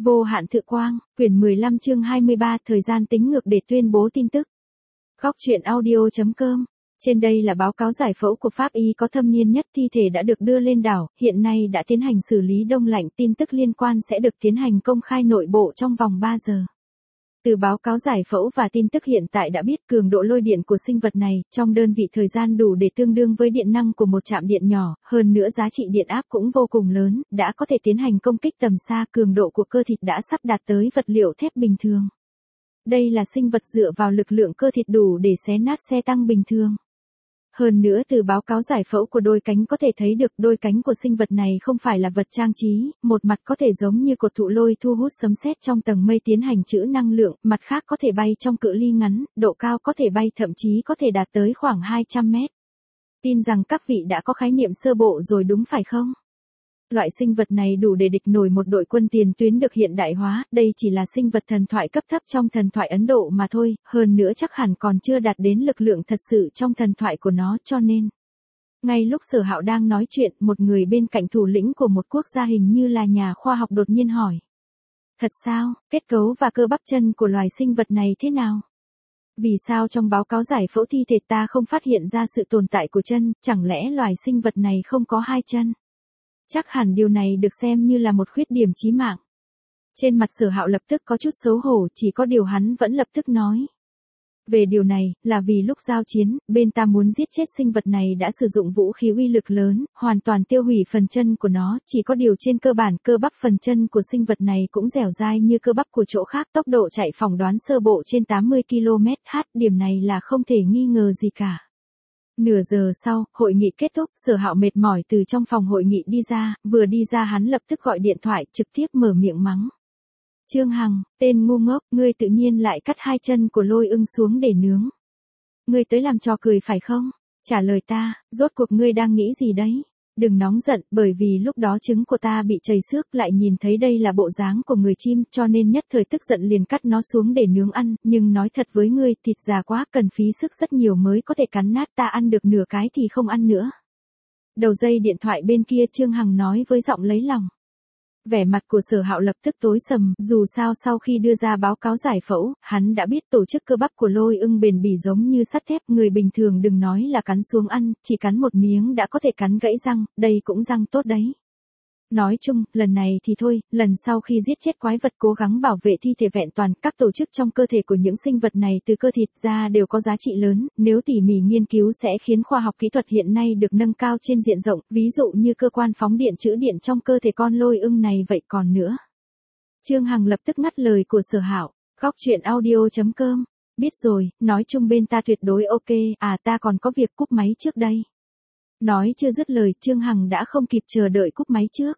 Vô hạn thự quang, quyển 15 chương 23 thời gian tính ngược để tuyên bố tin tức. Góc truyện audio.com. Trên đây là báo cáo giải phẫu của Pháp y có thâm niên nhất, thi thể đã được đưa lên đảo, hiện nay đã tiến hành xử lý đông lạnh, tin tức liên quan sẽ được tiến hành công khai nội bộ trong vòng 3 giờ. Từ báo cáo giải phẫu và tin tức hiện tại đã biết cường độ lôi điện của sinh vật này, trong đơn vị thời gian đủ để tương đương với điện năng của một trạm điện nhỏ, hơn nữa giá trị điện áp cũng vô cùng lớn, đã có thể tiến hành công kích tầm xa, cường độ của cơ thịt đã sắp đạt tới vật liệu thép bình thường. Đây là sinh vật dựa vào lực lượng cơ thịt đủ để xé nát xe tăng bình thường. Hơn nữa từ báo cáo giải phẫu của đôi cánh có thể thấy được đôi cánh của sinh vật này không phải là vật trang trí, một mặt có thể giống như cột thụ lôi thu hút sấm sét trong tầng mây tiến hành trữ năng lượng, mặt khác có thể bay trong cự ly ngắn, độ cao có thể bay thậm chí có thể đạt tới khoảng 200 mét. Tin rằng các vị đã có khái niệm sơ bộ rồi đúng phải không? Loại sinh vật này đủ để địch nổi một đội quân tiền tuyến được hiện đại hóa, đây chỉ là sinh vật thần thoại cấp thấp trong thần thoại Ấn Độ mà thôi, hơn nữa chắc hẳn còn chưa đạt đến lực lượng thật sự trong thần thoại của nó, cho nên. Ngay lúc Sở Hạo đang nói chuyện, một người bên cạnh thủ lĩnh của một quốc gia hình như là nhà khoa học đột nhiên hỏi. Thật sao, kết cấu và cơ bắp chân của loài sinh vật này thế nào? Vì sao trong báo cáo giải phẫu thi thể ta không phát hiện ra sự tồn tại của chân, chẳng lẽ loài sinh vật này không có hai chân? Chắc hẳn điều này được xem như là một khuyết điểm chí mạng. Trên mặt Sở Hạo lập tức có chút xấu hổ, chỉ có điều hắn vẫn lập tức nói. Về điều này, là vì lúc giao chiến, bên ta muốn giết chết sinh vật này đã sử dụng vũ khí uy lực lớn, hoàn toàn tiêu hủy phần chân của nó, chỉ có điều trên cơ bản cơ bắp phần chân của sinh vật này cũng dẻo dai như cơ bắp của chỗ khác, tốc độ chạy phỏng đoán sơ bộ trên 80 km/h, điểm này là không thể nghi ngờ gì cả. Nửa giờ sau, hội nghị kết thúc, Sở Hạo mệt mỏi từ trong phòng hội nghị đi ra, vừa đi ra hắn lập tức gọi điện thoại, trực tiếp mở miệng mắng. Trương Hằng, tên ngu ngốc, ngươi tự nhiên lại cắt hai chân của Lôi Ưng xuống để nướng. Ngươi tới làm trò cười phải không? Trả lời ta, rốt cuộc ngươi đang nghĩ gì đấy? Đừng nóng giận, bởi vì lúc đó trứng của ta bị trầy xước, lại nhìn thấy đây là bộ dáng của người chim, cho nên nhất thời tức giận liền cắt nó xuống để nướng ăn, nhưng nói thật với ngươi, thịt già quá, cần phí sức rất nhiều mới có thể cắn nát, ta ăn được nửa cái thì không ăn nữa. Đầu dây điện thoại bên kia Trương Hằng nói với giọng lấy lòng. Vẻ mặt của Sở Hạo lập tức tối sầm, dù sao sau khi đưa ra báo cáo giải phẫu, hắn đã biết tổ chức cơ bắp của Lôi Ưng bền bỉ giống như sắt thép, người bình thường đừng nói là cắn xuống ăn, chỉ cắn một miếng đã có thể cắn gãy răng, đây cũng răng tốt đấy. Nói chung, lần này thì thôi, lần sau khi giết chết quái vật cố gắng bảo vệ thi thể vẹn toàn, các tổ chức trong cơ thể của những sinh vật này từ cơ thịt ra đều có giá trị lớn, nếu tỉ mỉ nghiên cứu sẽ khiến khoa học kỹ thuật hiện nay được nâng cao trên diện rộng, ví dụ như cơ quan phóng điện trữ điện trong cơ thể con Lôi Ưng này vậy còn nữa. Trương Hằng lập tức ngắt lời của Sở Hạo, góc truyện audio.com, biết rồi, nói chung bên ta tuyệt đối ok, ta còn có việc cúp máy trước đây. Nói chưa dứt lời, Trương Hằng đã không kịp chờ đợi cúp máy trước.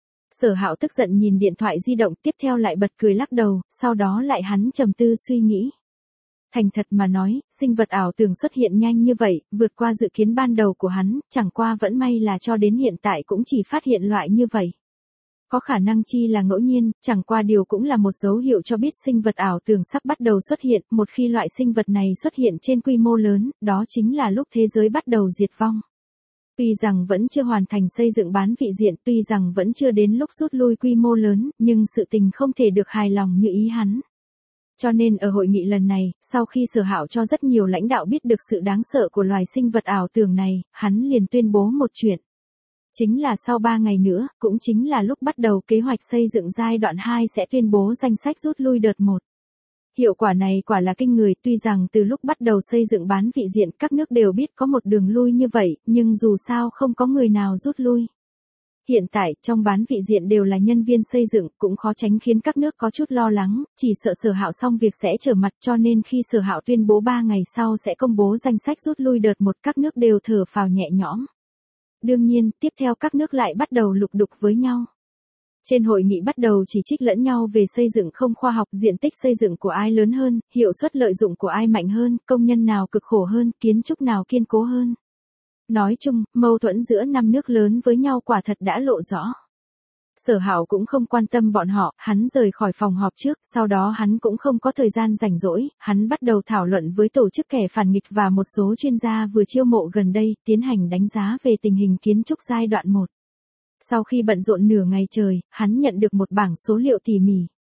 Sở Hạo tức giận nhìn điện thoại di động, tiếp theo lại bật cười lắc đầu, sau đó lại hắn trầm tư suy nghĩ. Thành thật mà nói, sinh vật ảo tưởng xuất hiện nhanh như vậy, vượt qua dự kiến ban đầu của hắn, chẳng qua vẫn may là cho đến hiện tại cũng chỉ phát hiện loại như vậy. Có khả năng chi là ngẫu nhiên, chẳng qua điều cũng là một dấu hiệu cho biết sinh vật ảo tưởng sắp bắt đầu xuất hiện, một khi loại sinh vật này xuất hiện trên quy mô lớn, đó chính là lúc thế giới bắt đầu diệt vong. Tuy rằng vẫn chưa hoàn thành xây dựng bán vị diện, tuy rằng vẫn chưa đến lúc rút lui quy mô lớn, nhưng sự tình không thể được hài lòng như ý hắn. Cho nên ở hội nghị lần này, sau khi Sở Hạo cho rất nhiều lãnh đạo biết được sự đáng sợ của loài sinh vật ảo tưởng này, hắn liền tuyên bố một chuyện. Chính là sau 3 ngày nữa, cũng chính là lúc bắt đầu kế hoạch xây dựng giai đoạn 2 sẽ tuyên bố danh sách rút lui đợt 1. Hiệu quả này quả là kinh người, tuy rằng từ lúc bắt đầu xây dựng bán vị diện các nước đều biết có một đường lui như vậy, nhưng dù sao không có người nào rút lui. Hiện tại, trong bán vị diện đều là nhân viên xây dựng, cũng khó tránh khiến các nước có chút lo lắng, chỉ sợ Sở Hạo xong việc sẽ trở mặt, cho nên khi Sở Hạo tuyên bố 3 ngày sau sẽ công bố danh sách rút lui đợt 1, các nước đều thở phào nhẹ nhõm. Đương nhiên, tiếp theo các nước lại bắt đầu lục đục với nhau. Trên hội nghị bắt đầu chỉ trích lẫn nhau về xây dựng không khoa học, diện tích xây dựng của ai lớn hơn, hiệu suất lợi dụng của ai mạnh hơn, công nhân nào cực khổ hơn, kiến trúc nào kiên cố hơn. Nói chung, mâu thuẫn giữa 5 nước lớn với nhau quả thật đã lộ rõ. Sở Hạo cũng không quan tâm bọn họ, hắn rời khỏi phòng họp trước, sau đó hắn cũng không có thời gian rảnh rỗi, hắn bắt đầu thảo luận với tổ chức kẻ phản nghịch và một số chuyên gia vừa chiêu mộ gần đây, tiến hành đánh giá về tình hình kiến trúc giai đoạn 1. Sau khi bận rộn nửa ngày trời, hắn nhận được một bảng số liệu tỉ mỉ.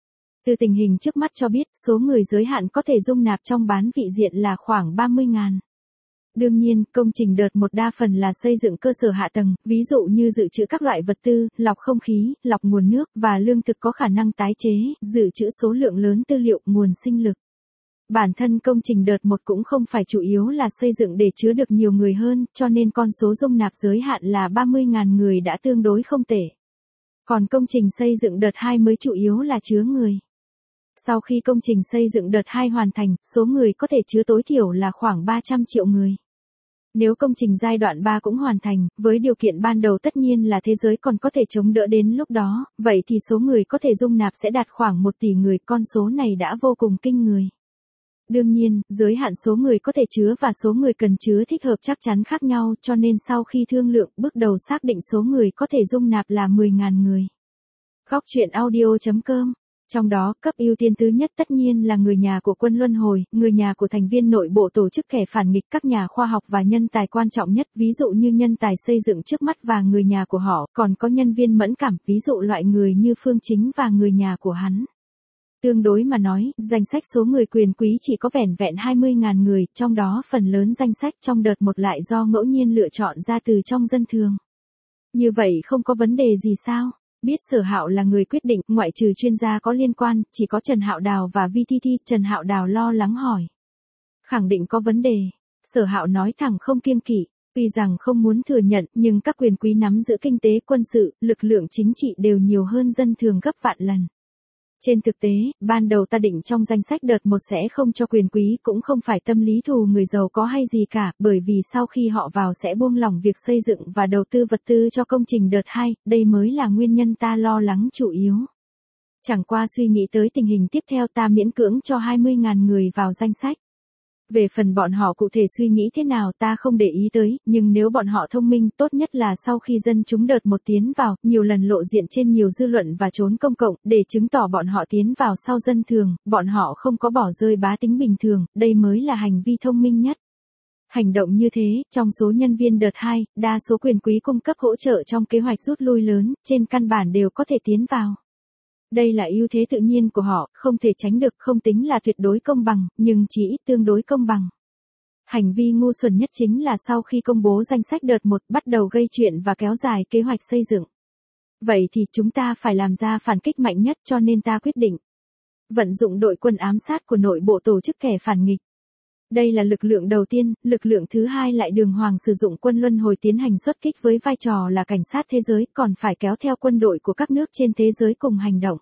Từ tình hình trước mắt cho biết, số người giới hạn có thể dung nạp trong bán vị diện là khoảng 30.000. Đương nhiên, công trình đợt một đa phần là xây dựng cơ sở hạ tầng, ví dụ như dự trữ các loại vật tư, lọc không khí, lọc nguồn nước và lương thực có khả năng tái chế, dự trữ số lượng lớn tư liệu, nguồn sinh lực. Bản thân công trình đợt một cũng không phải chủ yếu là xây dựng để chứa được nhiều người hơn, cho nên con số dung nạp giới hạn là 30.000 người đã tương đối không tệ. Còn công trình xây dựng đợt 2 mới chủ yếu là chứa người. Sau khi công trình xây dựng đợt 2 hoàn thành, số người có thể chứa tối thiểu là khoảng 300 triệu người. Nếu công trình giai đoạn 3 cũng hoàn thành, với điều kiện ban đầu tất nhiên là thế giới còn có thể chống đỡ đến lúc đó, vậy thì số người có thể dung nạp sẽ đạt khoảng 1 tỷ người, con số này đã vô cùng kinh người. Đương nhiên, giới hạn số người có thể chứa và số người cần chứa thích hợp chắc chắn khác nhau, cho nên sau khi thương lượng, bước đầu xác định số người có thể dung nạp là 10.000 người. Góc truyện audio.com. Trong đó, cấp ưu tiên thứ nhất tất nhiên là người nhà của quân luân hồi, người nhà của thành viên nội bộ tổ chức kẻ phản nghịch, các nhà khoa học và nhân tài quan trọng nhất, ví dụ như nhân tài xây dựng trước mắt và người nhà của họ, còn có nhân viên mẫn cảm, ví dụ loại người như Phương Chính và người nhà của hắn. Tương đối mà nói, danh sách số người quyền quý chỉ có vẻn vẹn 20.000 người, trong đó phần lớn danh sách trong đợt một lại do ngẫu nhiên lựa chọn ra từ trong dân thường. Như vậy không có vấn đề gì sao? Biết Sở Hạo là người quyết định, ngoại trừ chuyên gia có liên quan, chỉ có Trần Hạo Đào và VTT. Trần Hạo Đào lo lắng hỏi. Khẳng định có vấn đề. Sở Hạo nói thẳng không kiêng kỵ. Tuy rằng không muốn thừa nhận, nhưng các quyền quý nắm giữ kinh tế, quân sự, lực lượng chính trị đều nhiều hơn dân thường gấp vạn lần. Trên thực tế, ban đầu ta định trong danh sách đợt 1 sẽ không cho quyền quý, cũng không phải tâm lý thù người giàu có hay gì cả, bởi vì sau khi họ vào sẽ buông lỏng việc xây dựng và đầu tư vật tư cho công trình đợt 2, đây mới là nguyên nhân ta lo lắng chủ yếu. Chẳng qua suy nghĩ tới tình hình tiếp theo, ta miễn cưỡng cho 20.000 người vào danh sách. Về phần bọn họ cụ thể suy nghĩ thế nào ta không để ý tới, nhưng nếu bọn họ thông minh, tốt nhất là sau khi dân chúng đợt 1 tiến vào, nhiều lần lộ diện trên nhiều dư luận và chốn công cộng, để chứng tỏ bọn họ tiến vào sau dân thường, bọn họ không có bỏ rơi bá tính bình thường, đây mới là hành vi thông minh nhất. Hành động như thế, trong số nhân viên đợt 2, đa số quyền quý cung cấp hỗ trợ trong kế hoạch rút lui lớn, trên căn bản đều có thể tiến vào. Đây là ưu thế tự nhiên của họ, không thể tránh được, không tính là tuyệt đối công bằng, nhưng chỉ ít tương đối công bằng. Hành vi ngu xuẩn nhất chính là sau khi công bố danh sách đợt 1 bắt đầu gây chuyện và kéo dài kế hoạch xây dựng. Vậy thì chúng ta phải làm ra phản kích mạnh nhất, cho nên ta quyết định vận dụng đội quân ám sát của nội bộ tổ chức kẻ phản nghịch. Đây là lực lượng đầu tiên, lực lượng thứ hai lại đường hoàng sử dụng quân luân hồi tiến hành xuất kích với vai trò là cảnh sát thế giới, còn phải kéo theo quân đội của các nước trên thế giới cùng hành động.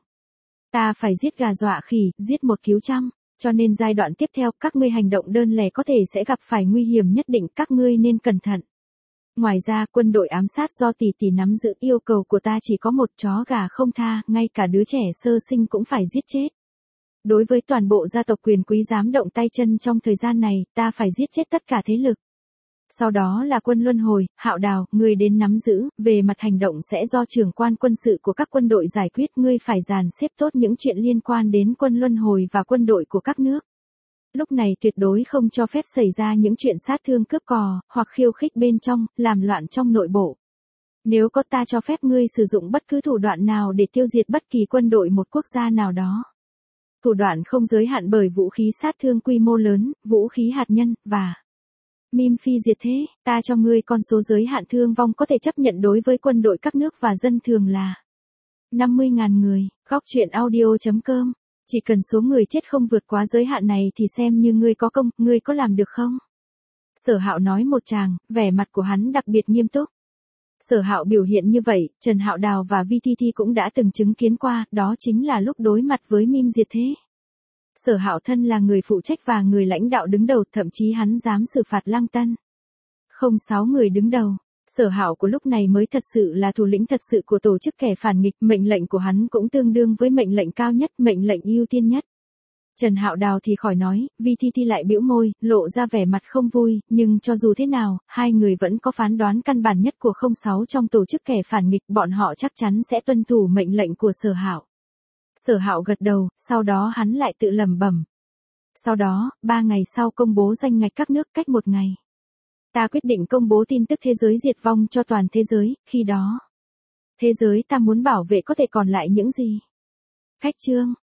Ta phải giết gà dọa khỉ, giết một cứu trăm, cho nên giai đoạn tiếp theo các ngươi hành động đơn lẻ có thể sẽ gặp phải nguy hiểm nhất định, các ngươi nên cẩn thận. Ngoài ra, quân đội ám sát do tỷ tỷ nắm giữ, yêu cầu của ta chỉ có một, chó gà không tha, ngay cả đứa trẻ sơ sinh cũng phải giết chết. Đối với toàn bộ gia tộc quyền quý dám động tay chân trong thời gian này, ta phải giết chết tất cả thế lực. Sau đó là quân luân hồi, Hạo Đào, người đến nắm giữ, về mặt hành động sẽ do trưởng quan quân sự của các quân đội giải quyết, ngươi phải dàn xếp tốt những chuyện liên quan đến quân luân hồi và quân đội của các nước. Lúc này tuyệt đối không cho phép xảy ra những chuyện sát thương cướp cò, hoặc khiêu khích bên trong, làm loạn trong nội bộ. Nếu có ta cho phép ngươi sử dụng bất cứ thủ đoạn nào để tiêu diệt bất kỳ quân đội một quốc gia nào đó. Thủ đoạn không giới hạn bởi vũ khí sát thương quy mô lớn, vũ khí hạt nhân, và mim phi diệt thế, ta cho ngươi con số giới hạn thương vong có thể chấp nhận đối với quân đội các nước và dân thường là 50.000 người. Góc truyện audio.com. Chỉ cần số người chết không vượt quá giới hạn này thì xem như ngươi có công, ngươi có làm được không? Sở Hạo nói một tràng, vẻ mặt của hắn đặc biệt nghiêm túc. Sở Hạo biểu hiện như vậy, Trần Hạo Đào và VTT cũng đã từng chứng kiến qua, đó chính là lúc đối mặt với mim diệt thế. Sở Hạo thân là người phụ trách và người lãnh đạo đứng đầu, thậm chí hắn dám xử phạt Lăng Tân. 06 người đứng đầu. Sở Hạo của lúc này mới thật sự là thủ lĩnh thật sự của tổ chức kẻ phản nghịch, mệnh lệnh của hắn cũng tương đương với mệnh lệnh cao nhất, mệnh lệnh ưu tiên nhất. Trần Hạo Đào thì khỏi nói, VTT lại bĩu môi, lộ ra vẻ mặt không vui, nhưng cho dù thế nào, hai người vẫn có phán đoán căn bản nhất của 06 trong tổ chức kẻ phản nghịch, bọn họ chắc chắn sẽ tuân thủ mệnh lệnh của Sở Hạo. Sở Hạo gật đầu, sau đó hắn lại tự lẩm bẩm. Sau đó, 3 ngày sau công bố danh ngạch các nước, cách 1 ngày. Ta quyết định công bố tin tức thế giới diệt vong cho toàn thế giới, khi đó. Thế giới ta muốn bảo vệ có thể còn lại những gì? Khách chương,